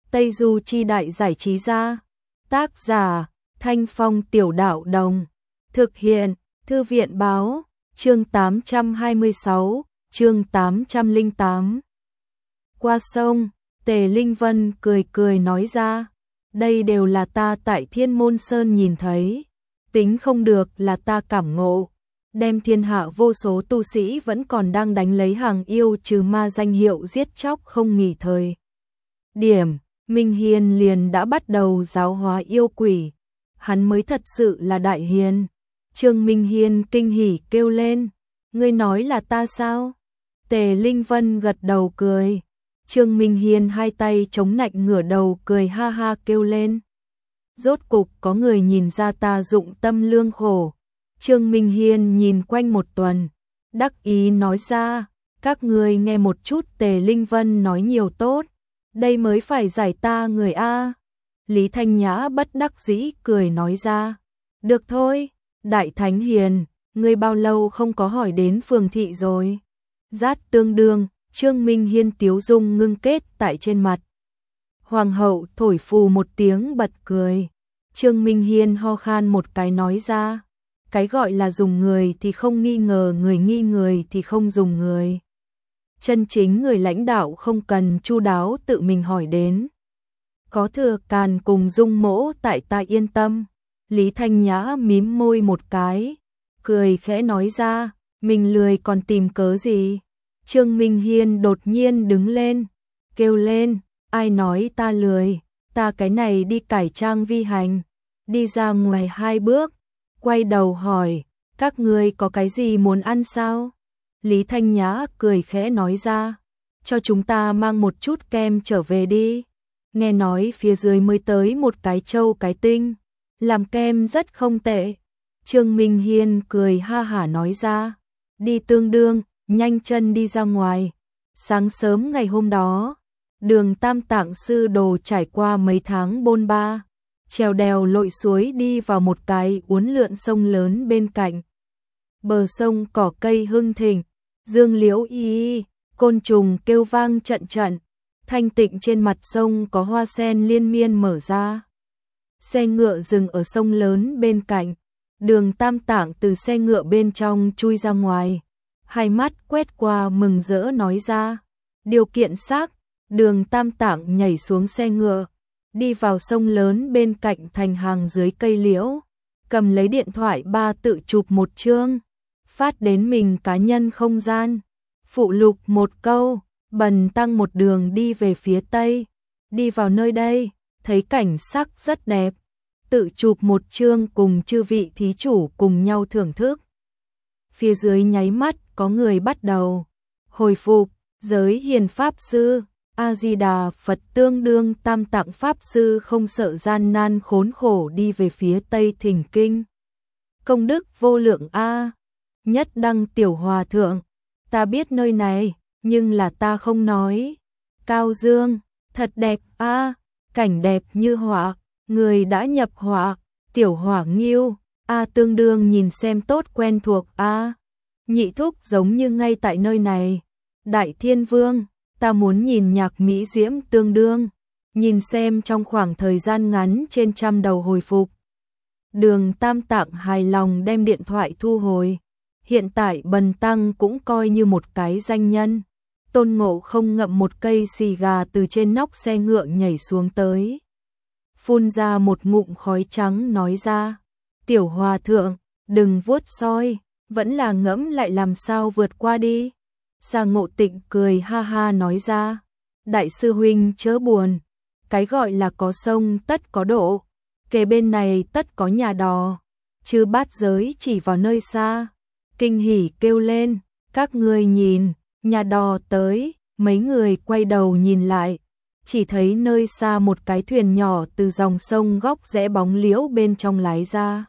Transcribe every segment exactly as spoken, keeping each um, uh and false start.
Tây Du Chi Đại Giải Trí Gia. Tác giả Thanh Phong Tiểu Đạo Đồng. Thực hiện Thư viện Báo. Chương tám trăm hai mươi sáu, chương tám trăm lẻ tám. Qua sông, Tề Linh Vân cười cười nói ra, đây đều là ta tại Thiên Môn Sơn nhìn thấy, tính không được là ta cảm ngộ, đem thiên hạ vô số tu sĩ vẫn còn đang đánh lấy hàng yêu trừ ma danh hiệu giết chóc không nghỉ thời. Điểm, Minh Hiên liền đã bắt đầu giáo hóa yêu quỷ, hắn mới thật sự là đại hiền. Trương Minh Hiên kinh hỉ kêu lên, ngươi nói là ta sao? Tề Linh Vân gật đầu cười. Trương Minh Hiên hai tay chống nạnh ngửa đầu cười ha ha kêu lên. Rốt cục có người nhìn ra ta dụng tâm lương khổ. Trương Minh Hiên nhìn quanh một tuần, đắc ý nói ra, các ngươi nghe một chút Tề Linh Vân nói nhiều tốt, đây mới phải giải ta người A. Lý Thanh Nhã bất đắc dĩ cười nói ra, được thôi, Đại Thánh Hiền, ngươi bao lâu không có hỏi đến phường thị rồi? Rát tương đương, Trương Minh Hiên tiếu dung ngưng kết tại trên mặt. Hoàng hậu thổi phù một tiếng bật cười. Trương Minh Hiên ho khan một cái nói ra, cái gọi là dùng người thì không nghi ngờ người, nghi người thì không dùng người. Chân chính người lãnh đạo không cần chu đáo tự mình hỏi đến. Có Thừa Càn cùng Dung Mỗ tại ta yên tâm. Lý Thanh Nhã mím môi một cái, cười khẽ nói ra, mình lười còn tìm cớ gì. Trương Minh Hiên đột nhiên đứng lên, kêu lên, ai nói ta lười, ta cái này đi cải trang vi hành. Đi ra ngoài hai bước, quay đầu hỏi, các ngươi có cái gì muốn ăn sao? Lý Thanh Nhã cười khẽ nói ra, cho chúng ta mang một chút kem trở về đi. Nghe nói phía dưới mới tới một cái châu cái tinh, làm kem rất không tệ. Trương Minh Hiên cười ha hả nói ra, đi tương đương, nhanh chân đi ra ngoài. Sáng sớm ngày hôm đó, đường Tam Tạng Sư Đồ trải qua mấy tháng bôn ba, trèo đèo lội suối đi vào một cái uốn lượn sông lớn bên cạnh. Bờ sông cỏ cây hưng thịnh, dương liễu y y, côn trùng kêu vang trận trận, thanh tịnh trên mặt sông có hoa sen liên miên mở ra. Xe ngựa dừng ở sông lớn bên cạnh, đường Tam Tạng từ xe ngựa bên trong chui ra ngoài, hai mắt quét qua mừng rỡ nói ra, điều kiện xác. Đường Tam Tạng nhảy xuống xe ngựa, đi vào sông lớn bên cạnh thành hàng dưới cây liễu, cầm lấy điện thoại ba tự chụp một chương, phát đến mình cá nhân không gian, phụ lục một câu, bần tăng một đường đi về phía tây, đi vào nơi đây, thấy cảnh sắc rất đẹp, tự chụp một chương cùng chư vị thí chủ cùng nhau thưởng thức. Phía dưới nháy mắt có người bắt đầu hồi phục, giới hiền pháp sư, A-di-đà Phật tương đương Tam Tạng pháp sư không sợ gian nan khốn khổ đi về phía tây thỉnh kinh. Công đức vô lượng a. Nhất đăng tiểu hòa thượng, ta biết nơi này, nhưng là ta không nói. Cao Dương, thật đẹp a, cảnh đẹp như họa, người đã nhập họa. Tiểu Hỏa Nghiêu, a tương đương nhìn xem tốt quen thuộc a. Nhị thúc giống như ngay tại nơi này. Đại Thiên Vương, ta muốn nhìn nhạc mỹ diễm tương đương, nhìn xem trong khoảng thời gian ngắn trên trăm đầu hồi phục. Đường Tam Tạng hài lòng đem điện thoại thu hồi. Hiện tại bần tăng cũng coi như một cái danh nhân. Tôn Ngộ Không ngậm một cây xì gà từ trên nóc xe ngựa nhảy xuống tới, phun ra một ngụm khói trắng nói ra, tiểu hòa thượng, đừng vuốt soi, vẫn là ngẫm lại làm sao vượt qua đi. Sa Ngộ Tịnh cười ha ha nói ra, đại sư huynh chớ buồn, cái gọi là có sông tất có độ, kề bên này tất có nhà đò. Chư bát giới chỉ vào nơi xa, kinh hỉ kêu lên, các ngươi nhìn, nhà đò tới. Mấy người quay đầu nhìn lại, chỉ thấy nơi xa một cái thuyền nhỏ từ dòng sông góc rẽ bóng liễu bên trong lái ra.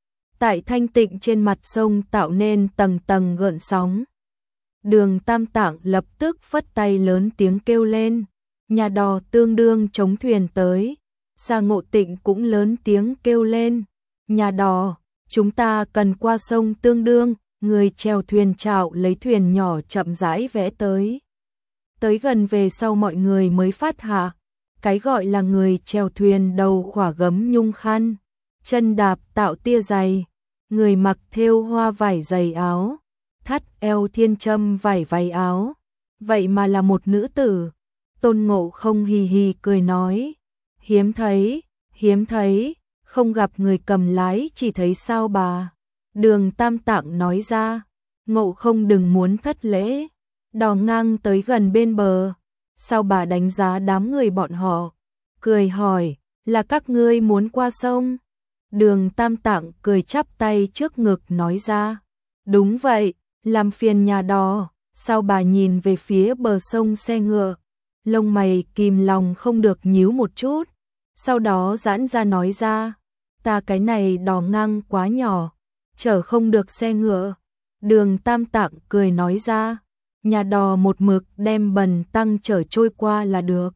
Tại thanh tịnh trên mặt sông tạo nên tầng tầng gợn sóng. Đường Tam Tạng lập tức phất tay lớn tiếng kêu lên, nhà đò tương đương chống thuyền tới. Sa Ngộ Tịnh cũng lớn tiếng kêu lên, nhà đò, chúng ta cần qua sông tương đương. Người chèo thuyền chạo lấy thuyền nhỏ chậm rãi vẽ tới. Tới gần về sau mọi người mới phát hạ, Cái gọi là người chèo thuyền đầu khỏa gấm nhung khăn, chân đạp tạo tia dày, người mặc thêu hoa vải dày áo, thắt eo thiên châm vải váy áo, vậy mà là một nữ tử. Tôn Ngộ Không hì hì cười nói, hiếm thấy, hiếm thấy, không gặp người cầm lái chỉ thấy sao bà. Đường Tam Tạng nói ra, Ngộ Không đừng muốn thất lễ, đò ngang tới gần bên bờ, sao bà đánh giá đám người bọn họ, cười hỏi, là các ngươi muốn qua sông? Đường Tam Tạng cười chắp tay trước ngực nói ra, đúng vậy, làm phiền nhà đò. Sao bà nhìn về phía bờ sông xe ngựa, lông mày kìm lòng không được nhíu một chút, sau đó giãn ra nói ra, ta cái này đò ngang quá nhỏ, chở không được xe ngựa. Đường Tam Tạng cười nói ra, nhà đò một mực đem bần tăng chở trôi qua là được.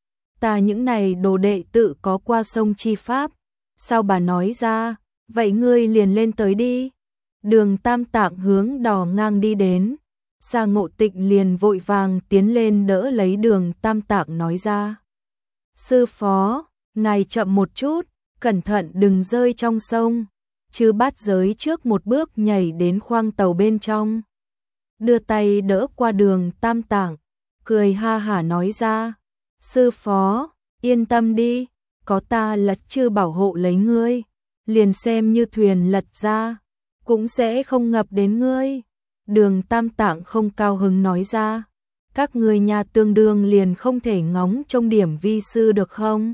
Ta những này đồ đệ tự có qua sông chi pháp. Sao bà nói ra, vậy ngươi liền lên tới đi. Đường Tam Tạng hướng đò ngang đi đến. Sa Ngộ Tịnh liền vội vàng tiến lên đỡ lấy Đường Tam Tạng nói ra, sư phó, ngài chậm một chút, cẩn thận đừng rơi trong sông. Chư Bát Giới trước một bước nhảy đến khoang tàu bên trong, đưa tay đỡ qua Đường Tam Tạng, cười ha hả nói ra, sư phó, yên tâm đi, có ta Lật Chư bảo hộ lấy ngươi, liền xem như thuyền lật ra, cũng sẽ không ngập đến ngươi. Đường Tam Tạng không cao hứng nói ra, các ngươi nhà tương đương liền không thể ngóng trông điểm vi sư được không?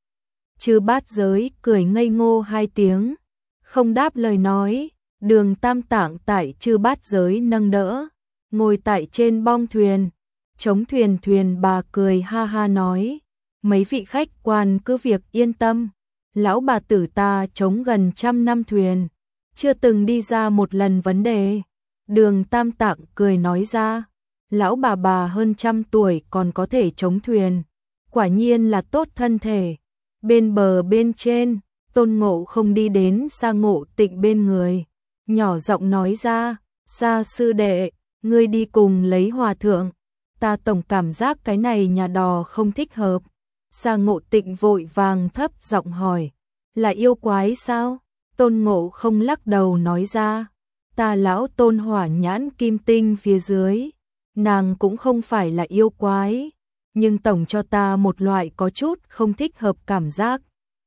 Chư Bát Giới cười ngây ngô hai tiếng, không đáp lời nói. Đường Tam Tạng tại Chư Bát Giới nâng đỡ, ngồi tại trên bong thuyền, chống thuyền thuyền bà cười ha ha nói, mấy vị khách quan cứ việc yên tâm, lão bà tử ta chống gần trăm năm thuyền, chưa từng đi ra một lần vấn đề. Đường Tam Tạng cười nói ra, lão bà bà hơn trăm tuổi còn có thể chống thuyền, quả nhiên là tốt thân thể. Bên bờ bên trên, Tôn Ngộ Không đi đến Sa Ngộ Tịnh bên người, nhỏ giọng nói ra, Sa sư đệ, ngươi đi cùng lấy hòa thượng, ta tổng cảm giác cái này nhà đò không thích hợp. Sa Ngộ Tịnh vội vàng thấp giọng hỏi, là yêu quái sao? Tôn Ngộ Không lắc đầu nói ra, ta lão Tôn hỏa nhãn kim tinh phía dưới, nàng cũng không phải là yêu quái, nhưng tổng cho ta một loại có chút không thích hợp cảm giác.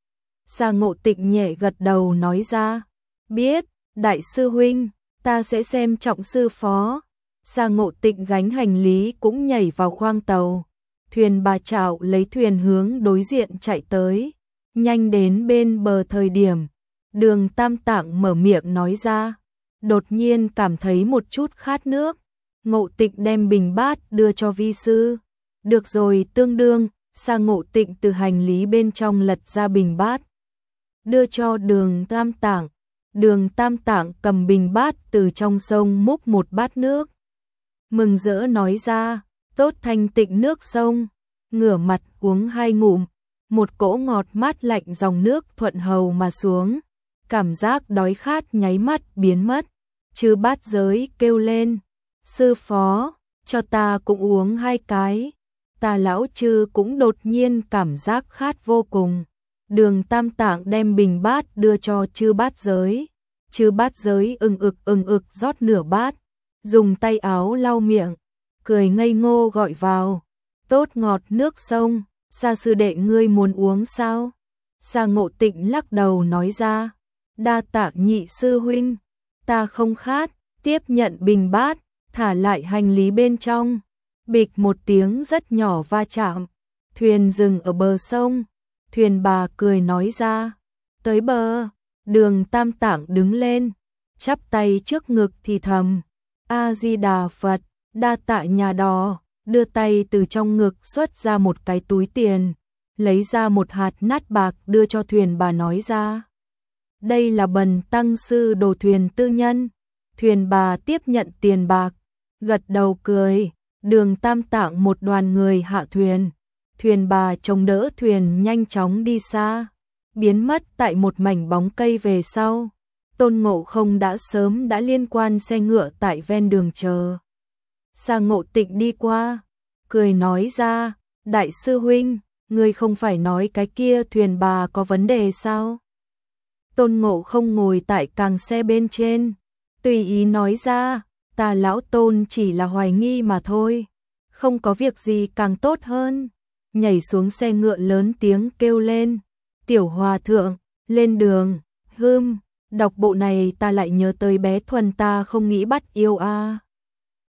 Sa Ngộ Tịnh nhẹ gật đầu nói ra, biết, đại sư huynh, ta sẽ xem trọng sư phó. Sa Ngộ Tịnh gánh hành lý cũng nhảy vào khoang tàu, thuyền bà chảo lấy thuyền hướng đối diện chạy tới, nhanh đến bên bờ thời điểm, Đường Tam Tạng mở miệng nói ra, đột nhiên cảm thấy một chút khát nước. Ngộ Tịnh đem bình bát đưa cho vi sư. Được rồi, tương đương. Sa Ngộ Tịnh từ hành lý bên trong lật ra bình bát, đưa cho Đường Tam Tạng. Đường Tam Tạng cầm bình bát từ trong sông múc một bát nước, mừng rỡ nói ra, tốt thanh tịnh nước sông. Ngửa mặt uống hai ngụm, một cỗ ngọt mát lạnh dòng nước thuận hầu mà xuống, cảm giác đói khát nháy mắt biến mất. Chư Bát Giới kêu lên, sư phó, cho ta cũng uống hai cái. Ta lão Chư cũng đột nhiên cảm giác khát vô cùng. Đường Tam Tạng đem bình bát đưa cho Chư Bát Giới. Chư Bát Giới ừng ực ừng ực rót nửa bát, dùng tay áo lau miệng, cười ngây ngô gọi vào, tốt ngọt nước sông. Sa sư đệ ngươi muốn uống sao? Sa Ngộ Tịnh lắc đầu nói ra, đa tạ nhị sư huynh, ta không khát. Tiếp nhận bình bát, thả lại hành lý bên trong, bịch một tiếng rất nhỏ va chạm, thuyền dừng ở bờ sông. Thuyền bà cười nói ra, tới bờ. Đường Tam Tạng đứng lên, chắp tay trước ngực thì thầm, A Di Đà Phật, đa tạ nhà đò. Đưa tay từ trong ngực xuất ra một cái túi tiền, lấy ra một hạt nát bạc đưa cho thuyền bà nói ra, đây là bần tăng sư đồ thuyền tư nhân. Thuyền bà tiếp nhận tiền bạc, gật đầu cười. Đường Tam Tạng một đoàn người hạ thuyền, thuyền bà chống đỡ thuyền nhanh chóng đi xa, biến mất tại một mảnh bóng cây về sau. Tôn Ngộ Không đã sớm đã liên quan xe ngựa tại ven đường chờ. Sa Ngộ Tịnh đi qua, cười nói ra, đại sư huynh, ngươi không phải nói cái kia thuyền bà có vấn đề sao? Tôn Ngộ Không ngồi tại càng xe bên trên, tùy ý nói ra, ta lão Tôn chỉ là hoài nghi mà thôi, không có việc gì càng tốt hơn. Nhảy xuống xe ngựa lớn tiếng kêu lên, tiểu hòa thượng, lên đường. Hưm, đọc bộ này ta lại nhớ tới bé Thuần ta không nghĩ bắt yêu a.